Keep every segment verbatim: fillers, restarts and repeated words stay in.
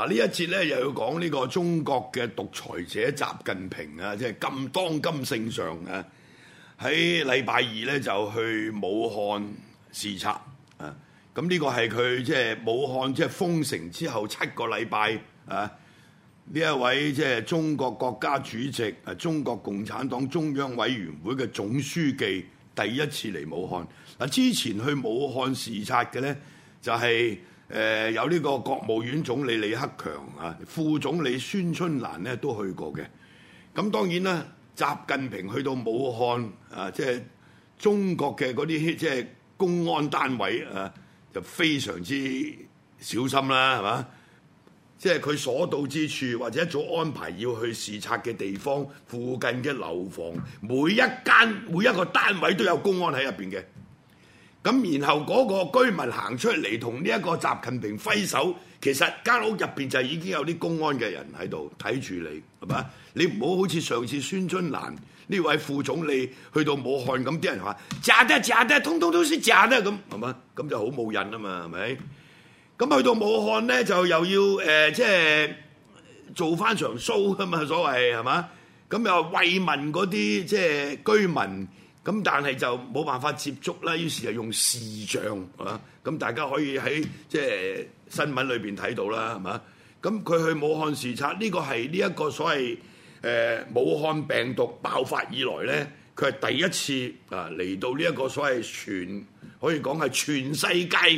嗱，呢一節咧又要講呢個中國嘅獨裁者習近平啊，即係今當今聖上啊，喺禮拜二咧就去武漢視察啊。咁呢個係佢即係武漢即係封城之後七個禮拜啊，呢一位即係中國國家主席啊，中國共產黨中央委員會嘅總書記第一次嚟武漢。嗱，之前去武漢視察嘅咧就係、是。誒、呃、有呢個國務院總理李克強啊，副總理孫春蘭咧都去過嘅。咁當然啦，習近平去到武漢啊，即係中國嘅嗰啲即係公安單位啊，就非常之小心啦，係嘛？即係佢所到之處或者一早安排要去視察嘅地方，附近嘅樓房，每一間每一個單位都有公安喺入邊嘅。咁然後嗰個居民行出嚟同呢一個習近平揮手，其實間屋入邊就已經有啲公安嘅人喺度睇住你，係嘛？你唔好好似上次孫春蘭呢位副總理去到武漢咁，啲人話假的假的，通通都是假的咁，係嘛？咁就好冇癮啊嘛，係咪？咁去到武漢咧，就又要誒即係做翻場 show 啊嘛，所謂係嘛？咁又慰問嗰啲即係居民。咁但係就冇辦法接觸啦，於是就用視像，係嘛？咁大家可以喺即係新聞裏邊睇到啦，係嘛？咁佢去武漢視察，呢個係呢一個所謂誒武漢病毒爆發以來咧，佢係第一次啊嚟到呢一個所謂全可以講係全世界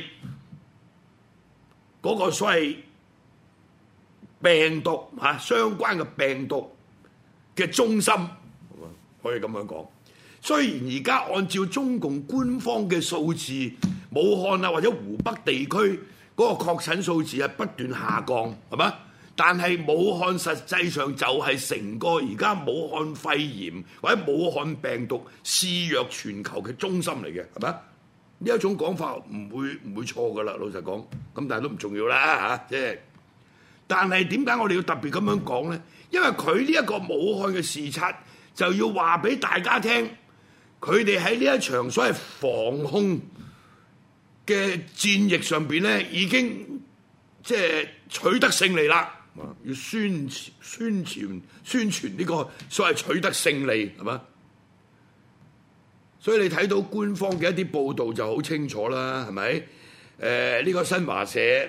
嗰個所謂病毒嚇相關嘅病毒嘅中心，可以咁樣講。雖然而家按照中共官方嘅數字，武漢啊或者湖北地區嗰個確診數字係不斷下降，係嘛？但係武漢實際上就係成個而家武漢肺炎或者武漢病毒肆虐全球嘅中心嚟嘅，係嘛？呢一種講法唔會唔會錯㗎啦，老實講。咁但係都唔重要啦嚇，即係。但係點解我哋要特別咁樣講咧？因為佢呢一個武漢嘅視察就要話俾大家聽。佢哋喺呢一場所謂防控嘅戰役上邊咧，已經即係取得勝利啦。要宣宣傳宣傳呢個所謂取得勝利係嘛？所以你睇到官方嘅一啲報導就好清楚啦，係咪？誒、呃、呢、這個新華社誒、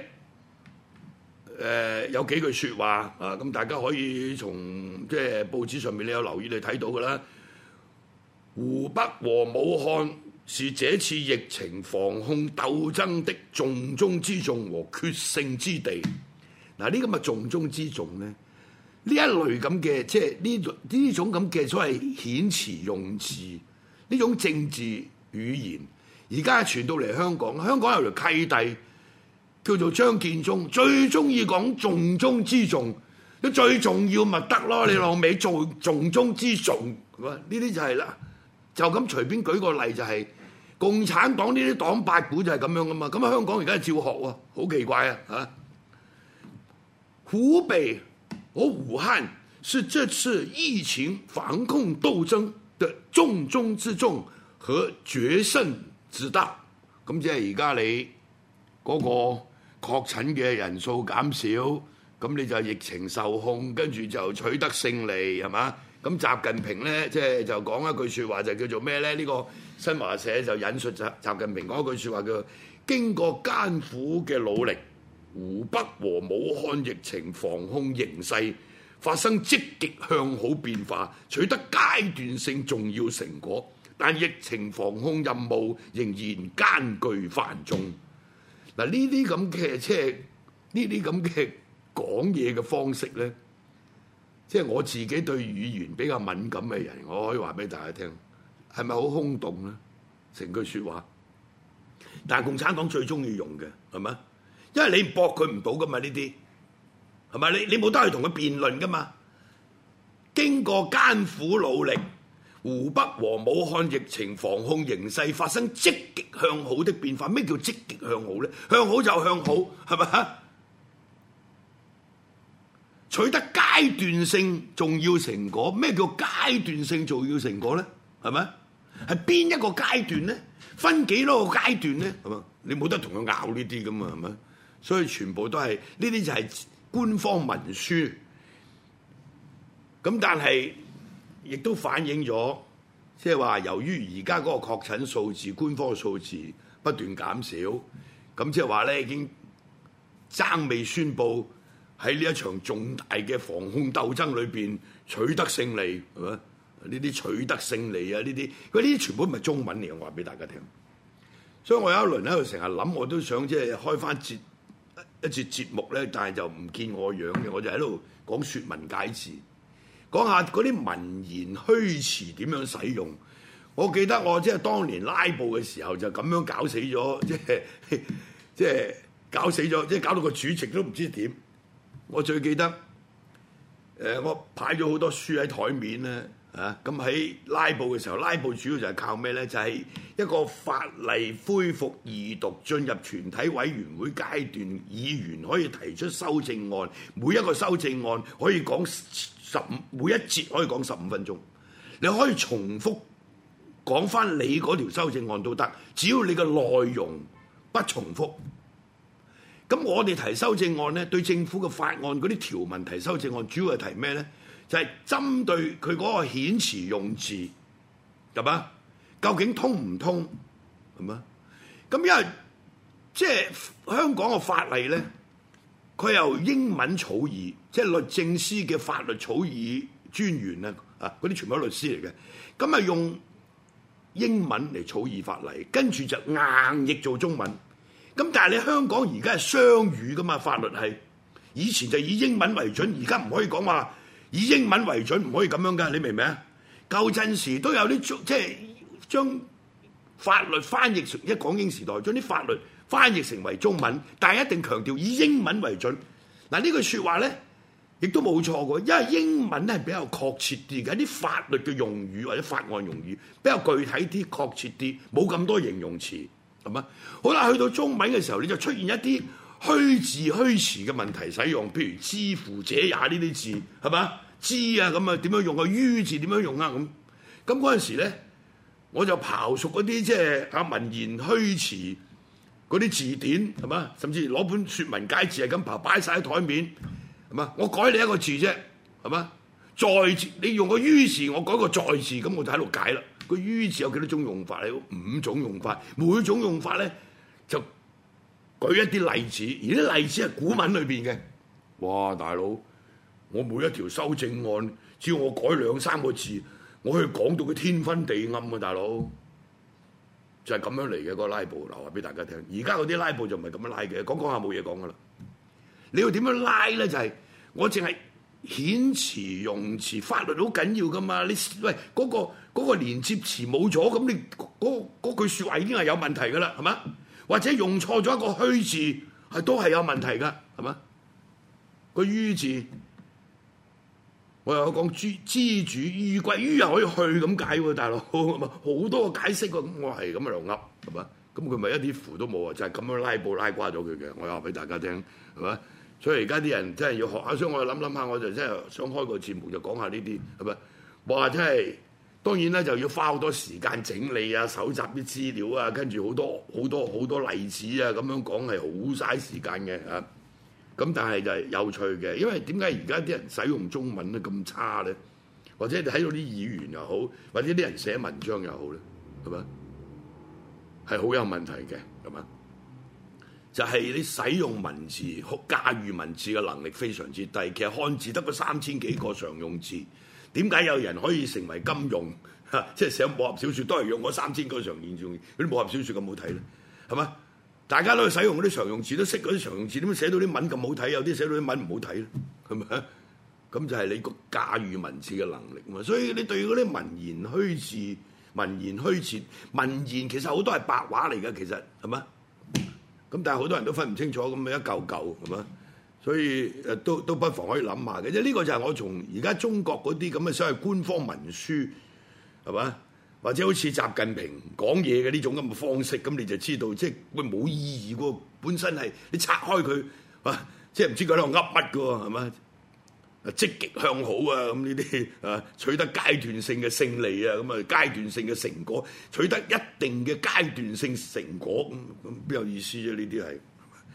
呃、有幾句説話啊，咁大家可以從即係報紙上面你有留意你睇到㗎啦。湖北和武漢是這次疫情防控鬥爭的重中之重和決勝之地。嗱，呢咁嘅重中之重咧，呢一類咁嘅即係呢呢種咁嘅所謂遣詞用字，呢種政治語言，而家傳到嚟香港，香港有條契弟叫做張建宗，最中意講重中之重，你最重要咪得咯？你老味做重中之重，呢啲就係啦。就咁隨便舉個例就係、是、共產黨呢啲黨八股就係咁樣噶嘛，咁啊香港而家係照學喎，好奇怪啊嚇！湖北和武漢是這次疫情防控鬥爭的重中之重和決勝之道。咁即係而家你嗰個確診嘅人數減少，咁你就疫情受控，跟住就取得勝利係嘛？咁習近平咧，即係就講一句説話，就叫做咩咧？呢個新華社就引述習習近平講一句説話，叫經過艱苦嘅努力，湖北和武漢疫情防控形勢發生積極向好變化，取得階段性重要成果，但疫情防控任務仍然艱巨繁重。嗱，呢啲咁嘅即係呢啲咁嘅講嘢嘅方式咧。即係我自己對語言比較敏感嘅人，我可以話俾大家聽，係咪好空洞咧？成句説話，但係共產黨最中意用嘅係咪？因為你駁佢唔到噶嘛，呢啲係咪？你你冇得去同佢辯論噶嘛？經過艱苦努力，湖北和武漢疫情防控形勢發生積極向好的變化。咩叫積極向好咧？向好就向好，係咪？取得階段性重要成果，咩叫階段性重要成果咧？係咪？係邊一個階段咧？分幾多個階段咧？係嘛？你冇得同佢拗呢啲噶嘛？係咪？所以全部都係呢啲就係官方文書。咁但係亦都反映咗，即係話由於而家嗰個確診數字、官方嘅數字不斷減少，咁即係話咧已經爭未宣佈喺呢一場重大嘅防控鬥爭裏邊取得勝利，係咪？呢啲取得勝利啊，呢啲佢呢啲全部唔係中文嚟嘅，我話俾大家聽。所以我有一輪喺度成日諗，我都想即係開翻節一節節目咧，但係就唔見我樣嘅，我就喺度講説文解字。講下嗰啲文言虛詞點樣使用。我記得我即係當年拉布嘅時候就咁樣搞死咗，即係即係搞死咗，即係搞到個主席都唔知點。我最記得誒、呃，我擺咗好多書喺台面咧，啊咁喺拉布嘅時候，拉布主要就係靠咩咧？就係、是、一個法例恢復二讀進入全體委員會階段，議員可以提出修正案，每一個修正案可以講十五，每一節可以講十五分鐘，你可以重複講翻你嗰條修正案都得，只要你嘅內容不重複。咁我哋提修正案咧，對政府嘅法案嗰啲條文提修正案，主要係提咩咧？就係、是、針對佢嗰個遣詞用字，係嘛？究竟通唔通？係嘛？咁因為即係香港嘅法例咧。佢由英文草擬，即係律政司嘅法律草擬專員啊，啊嗰啲全部都係律師嚟嘅，咁啊用英文嚟草擬法例，跟住就硬譯做中文。咁但係你香港而家係雙語噶嘛，法律係以前就以英文為準，而家唔可以講話以英文為準，唔可以咁樣噶，你明唔明啊？舊陣時都有啲即係將法律翻譯成一港英時代，將啲法律翻譯成為中文，但係一定強調以英文為準。嗱呢句説話咧，亦都冇錯嘅，因為英文咧係比較確切啲嘅，啲法律嘅用語或者法案用語比較具體啲、確切啲，冇咁多形容詞，係嘛？好啦，去到中文嘅時候，你就出現一啲虛字虛詞嘅問題使用，譬如之乎者也呢啲字，係嘛？之啊咁啊點樣用啊？於字點樣用啊？咁咁嗰陣時咧，我就刨熟嗰啲即係啊文言虛詞。嗰啲字典係嘛，甚至攞本説文解字係咁刨擺晒喺台面，係嘛？我改你一個字啫，係嘛？在字你用個於字，我改個在字，咁我就喺度解啦。個於字有幾多種用法？有五種用法，每種用法咧就舉一啲例子，而啲例子係古文裏邊嘅。哇，大佬，我每一條修正案，只要我改兩三個字，我可以講到佢天昏地暗啊，大佬。就係咁樣嚟嘅嗰個拉布，留話俾大家聽。而家嗰啲拉布就唔係咁樣拉嘅，講講下冇嘢講噶啦。你要點樣拉咧？就係、是、我淨係遣詞用詞，法律好緊要噶嘛。你喂嗰、那個嗰、那個連接詞冇咗，咁你嗰句説話已經係有問題噶啦，係嘛？或者用錯咗一個虛字，係都係有問題噶，係嘛？個於字。我又講知知主於歸，於又可以去咁解喎，大佬，好多個解釋喎。咁我係咁喺度噏，係嘛？咁佢咪一啲符都冇啊？就係、是、咁樣拉布拉瓜咗佢嘅。我又話俾大家聽，係嘛？所以而家啲人真係要學下。所以我諗諗下，我就真係想開個節目就講下呢啲，係咪？哇！真係當然咧，就要花好多時間整理啊、搜集啲資料啊，跟住好多好多好多例子啊，咁樣講係好嘥時間嘅啊。咁但係就係有趣嘅，因為點解而家啲人使用中文咧咁差咧？或者你睇到啲議員又好，或者啲人寫文章又好咧，係嘛？係好有問題嘅，係嘛？就係、是、你使用文字、駕馭文字嘅能力非常之低。其實漢字得個三千幾個常用字，點解有人可以成為金庸？即係寫武俠小説都係用嗰三千個常用字，嗰啲武俠小説咁好睇咧，係嘛？大家都去使用嗰啲常用字，都識嗰啲常用字，點解寫到啲文咁好睇？有啲寫到啲文唔好睇咧，係咪？咁就係你個駕馭文字嘅能力嘛。所以你對嗰啲文言虛字、文言虛詞、文言其實好多係白話嚟嘅，其實係嘛？咁但係好多人都分唔清楚，咁樣一嚿嚿係嘛？所以誒都都不妨可以諗下嘅。即係呢個就係我從而家中國嗰啲咁嘅所謂官方文書係嘛？或者好似習近平講嘢嘅呢種咁嘅方式，咁你就知道即係會冇意義喎。本身係你拆開佢，啊，即係唔知佢喺度噏乜嘅喎，係嘛？積極向好啊，咁呢啲啊取得階段性嘅勝利啊，咁啊階段性嘅成果，取得一定嘅階段性成果，咁咁邊有意思啫？呢啲係，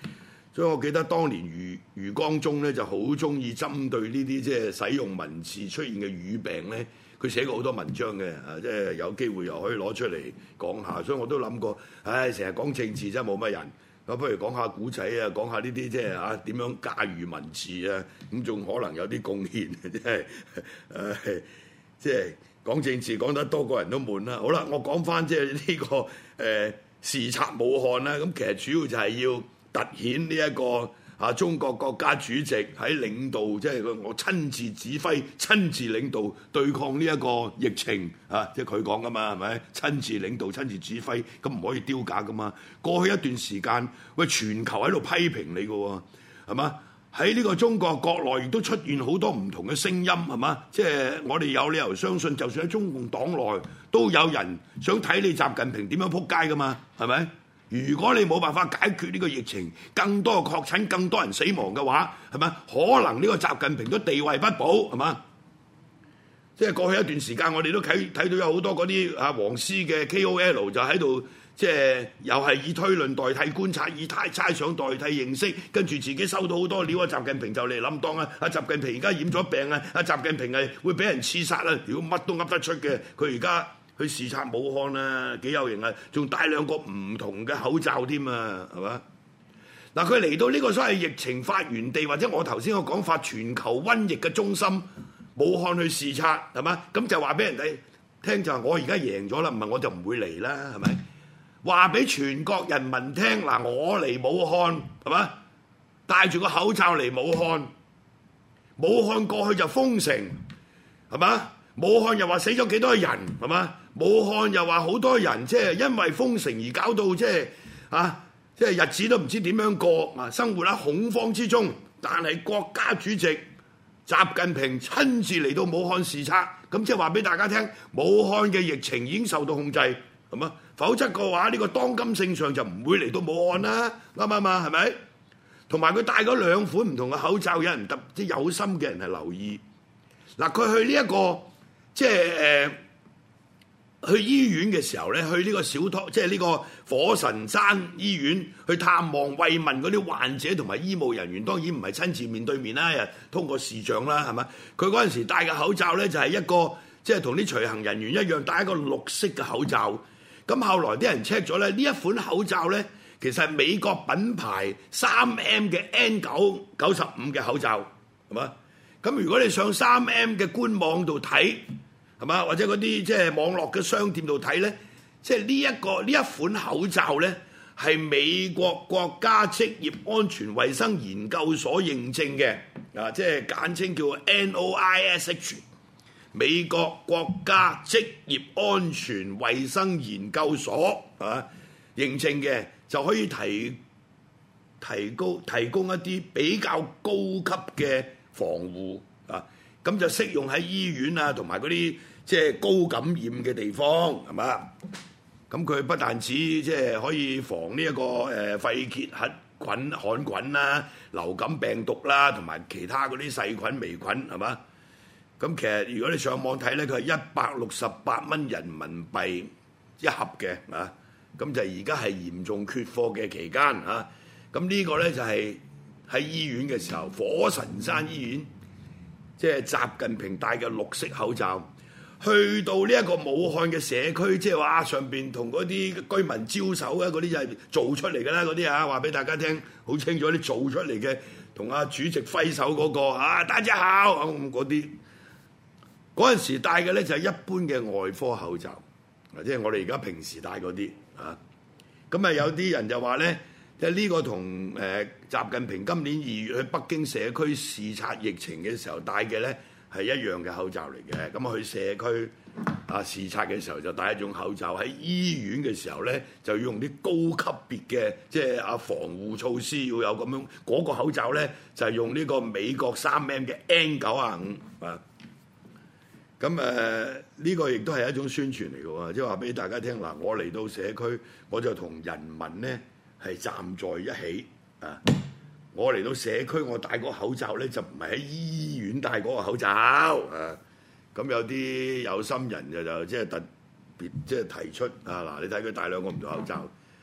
所以我記得當年余余光中咧就好中意針對呢啲即係使用文字出現嘅語病咧，佢寫過好多文章嘅，啊，即係有機會又可以攞出嚟講下。所以我都諗過，唉，成日講政治真係冇乜人，咁不如講下古仔啊，講下呢啲即係嚇點樣駕馭文字啊，咁仲可能有啲貢獻，即係誒，即係講政治講得多個人都悶啦。好啦，我講翻即係呢個誒、呃、視察武漢啦，咁其實主要就係要突顯呢一個啊中國國家主席喺領導，即係我親自指揮、親自領導對抗呢一個疫情啊！即係佢講噶嘛，係咪？親自領導、親自指揮，咁唔可以丟架噶嘛。過去一段時間，喂，全球喺度批評你噶喎，係嘛？喺呢個中國國內亦都出現好多唔同嘅聲音，係嘛？即係我哋有理由相信，就算喺中共黨內都有人想睇你習近平點樣撲街噶嘛，係咪？如果你冇辦法解決呢個疫情，更多嘅確診、更多人死亡嘅話，係咪？可能呢個習近平都地位不保，係嘛？即係過去一段時間，我哋都睇睇到有好多嗰啲啊黃絲嘅 K O L 就喺度，即係又係以推論代替觀察，以猜猜想代替認識，跟住自己收到好多料啊！習近平就嚟諗當啊！阿習近平而家染咗病啊！阿習近平係會俾人刺殺啊！如果乜都噏得出嘅，佢而家去視察武漢啊，幾有型啊！仲戴兩個唔同嘅口罩添啊，係嘛？嗱，佢嚟到呢個所謂疫情發源地，或者我頭先個講法，全球瘟疫嘅中心武漢去視察，係嘛？咁就話俾人哋聽就係我而家贏咗啦，唔係我就唔會嚟啦，係咪？話俾全國人民聽嗱，我嚟武漢係嘛？戴住個口罩嚟武漢，武漢過去就封城係嘛？武漢又話死咗幾多人係嘛？武漢又話好多人即係因為封城而搞到即係啊，即係日子都唔知點樣過啊，生活喺恐慌之中。但係國家主席習近平親自嚟到武漢視察，咁即係話俾大家聽，武漢嘅疫情已經受到控制，係嘛？否則嘅話，呢個當今聖上就唔會嚟到武漢啦，啱唔啱啊？係咪？同埋佢戴咗兩款唔同嘅口罩，有人特即係有心嘅人係留意。嗱，佢去呢一個即係誒。去醫院嘅時候咧，去呢個小湯，即係呢個火神山醫院去探望慰問嗰啲患者同埋醫務人員，當然唔係親自面對面啦，又通過視像啦，係嘛？佢嗰陣時戴嘅口罩咧就係一個，即係同啲隨行人員一樣戴一個綠色嘅口罩。咁後來啲人 check 咗咧，呢一款口罩咧其實係美國品牌三 M 嘅 N 九九十五嘅口罩，係嘛？咁如果你上三 M 嘅官網度睇，係嘛？或者嗰啲即係網絡嘅商店度睇咧，即係呢一個呢一款口罩咧，係美國國家職業安全衛生研究所認證嘅，啊，即係簡稱叫 N O I S H， 美國國家職業安全衛生研究所啊認證嘅，就可以提提高提供一啲比較高級嘅防護啊，咁就適用喺醫院啊，同埋嗰啲即係高感染嘅地方，係嘛？咁佢不但止即係可以防呢、這、一個誒、呃、肺結核菌、桿菌啦、流感病毒啦，同埋其他嗰啲細菌、微菌，係嘛？咁其實如果你上網睇咧，佢係一百六十八蚊人民幣一盒嘅啊，咁就而家係嚴重缺貨嘅期間啊。咁呢個咧就係、是、喺醫院嘅時候，火神山醫院即係、就是、習近平戴嘅綠色口罩。去到呢一個武漢嘅社區，即係話上邊同嗰啲居民招手啊，嗰啲就係做出嚟㗎啦，嗰啲啊話俾大家聽，好清楚啲做出嚟嘅，同阿主席揮手嗰、嗰個啊大家好咁嗰啲，嗰陣時戴嘅咧就係一般嘅外科口罩，即係我哋而家平時戴嗰啲啊。咁啊有啲人就話咧，即係呢個同誒習近平今年二月去北京社區視察疫情嘅時候戴嘅咧，係一樣嘅口罩嚟嘅，咁啊去社區啊視察嘅時候就戴一種口罩，喺醫院嘅時候咧就要用啲高級別嘅即係啊防護措施，要有咁樣嗰、那個口罩咧就係、是、用呢個美國三 M 嘅 N 九十五啊，咁誒呢個亦都係一種宣傳嚟嘅喎，即係話俾大家聽嗱，我嚟到社區我就同人民咧係站在一起啊。我嚟到社區，我戴嗰個口罩咧，就唔係喺醫院戴嗰個口罩啊！咁有啲有心人就就即係特別即係提出啊嗱，你睇佢戴兩個唔同口罩，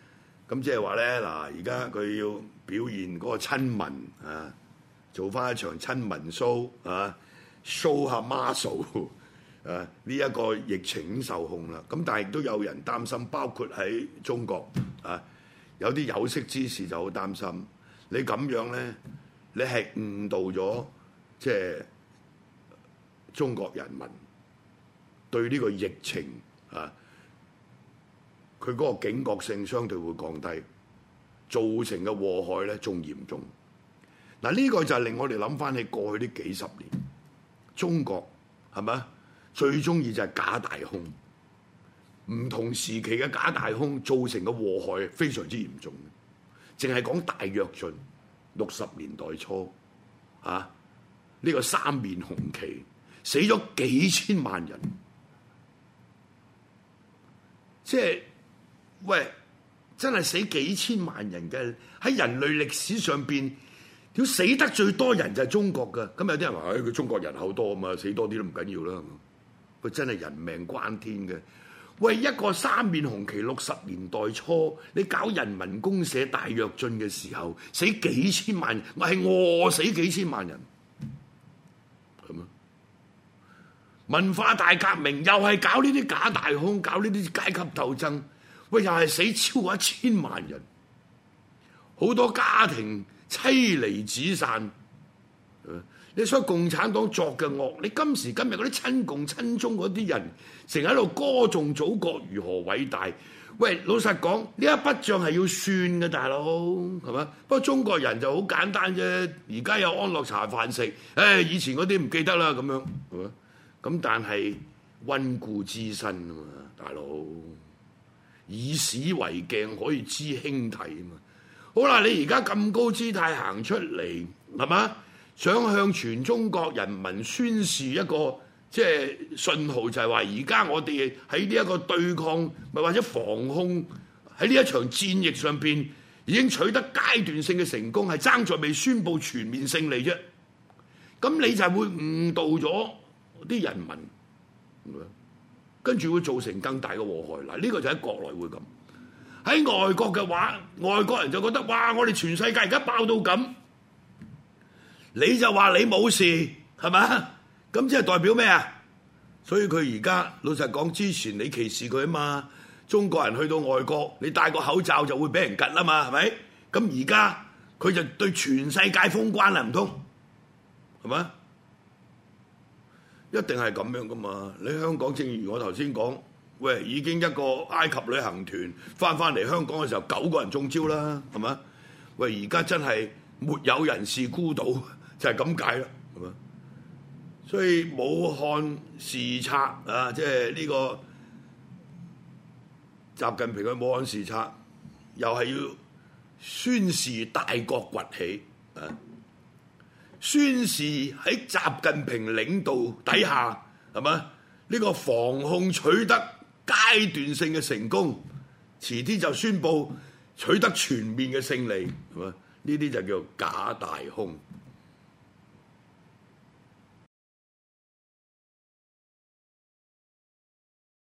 咁即係話咧，嗱，而家佢要表現嗰個親民啊，做翻一場親民 show 啊 ，show 下 muscle 啊，呢一個疫情已經受控啦。咁但係亦都有人擔心，包括喺中國啊，有啲有識之士就好擔心，你咁樣咧，你係誤導咗即係中國人民對呢個疫情啊。佢嗰個警覺性相對會降低，造成嘅禍害咧仲嚴重。嗱，呢個就係令我哋諗翻起過去呢幾十年，中國係咪最中意就係假大空，唔同時期嘅假大空造成嘅禍害非常之嚴重。淨係講大躍進，六十年代初啊，呢個三面紅旗死咗幾千萬人，即係。喂，真係死幾千萬人嘅，喺人類歷史上邊，屌死得最多人就係中國㗎。咁有啲人話：，誒佢中國人口多啊嘛，死多啲都唔緊要啦。佢真係人命關天嘅。喂，一個三面紅旗六十年代初，你搞人民公社大躍進嘅時候，死幾千萬人，我係餓死幾千萬人，係嘛？文化大革命又係搞呢啲假大空，搞呢啲階級鬥爭。喂，又係死超過一千萬人，好多家庭妻離子散。你所以共產黨作嘅惡，你今時今日嗰啲親共親中嗰啲人，成日喺度歌頌祖國如何偉大。喂，老實講，呢一筆帳係要算嘅，大佬係嘛？不過中國人就好簡單啫，而家有安樂茶飯食，誒以前嗰啲唔記得啦咁樣，係嘛？咁但係溫故知新啊嘛，大佬。以史為鏡，可以知興替啊嘛！好啦，你而家咁高姿態行出嚟，係嘛？想向全中國人民宣示一個即係信號，就係話而家我哋喺呢一個對抗，咪或者防控喺呢一場戰役上邊已經取得階段性嘅成功，係爭在未宣佈全面勝利啫。咁你就係會誤導咗啲人民。跟住會造成更大嘅禍害。嗱，呢個就喺國內會咁，喺外國嘅話，外國人就覺得哇，我哋全世界而家爆到咁，你就話你冇事係咪？咁即係代表咩啊？所以佢而家老實講，之前你歧視佢啊嘛，中國人去到外國，你戴個口罩就會俾人吉啦嘛，係咪？咁而家佢就對全世界封關啦，唔通係咪？一定係咁樣噶嘛？你香港正如我頭先講，喂，已經一個埃及旅行團翻翻嚟香港嘅時候，九個人中招啦，係嘛？喂，而家真係沒有人是孤島，就係咁解啦，係嘛？所以武漢視察啊，即係呢個習近平嘅武漢視察，又係要宣示大國崛起啊！宣示喺習近平領導底下，係嘛？呢個防控取得階段性嘅成功，遲啲就宣佈取得全面嘅勝利，係嘛？呢啲就叫做假大空。